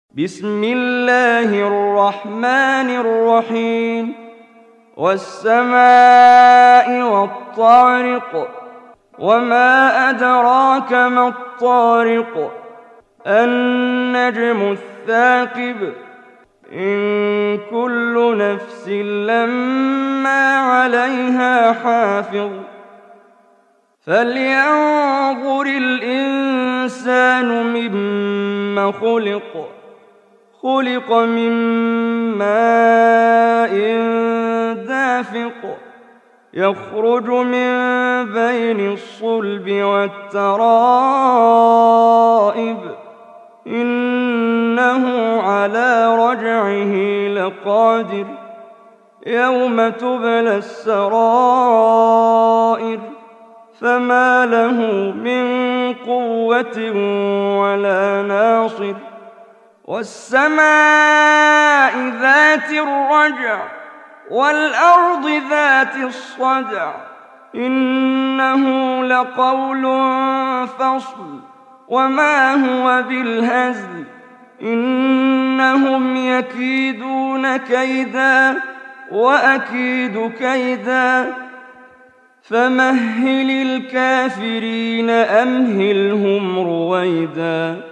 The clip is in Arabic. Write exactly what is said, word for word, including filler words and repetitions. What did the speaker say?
بسم الله الرحمن الرحيم والسماء والطارق وما أدراك ما الطارق النجم الثاقب إن كل نفس لما عليها حافظ فلينظر الإنسان مما خلق خلق من ماء دافق يخرج من بين الصلب والترائب إنه على رجعه لقادر يوم تبلى السرائر فما له من قوة ولا ناصر والسماء ذات الرجع والأرض ذات الصدع إنه لقول فصل وما هو بالهزل إنهم يكيدون كيدا وأكيد كيدا فمهل الكافرين أمهلهم رويدا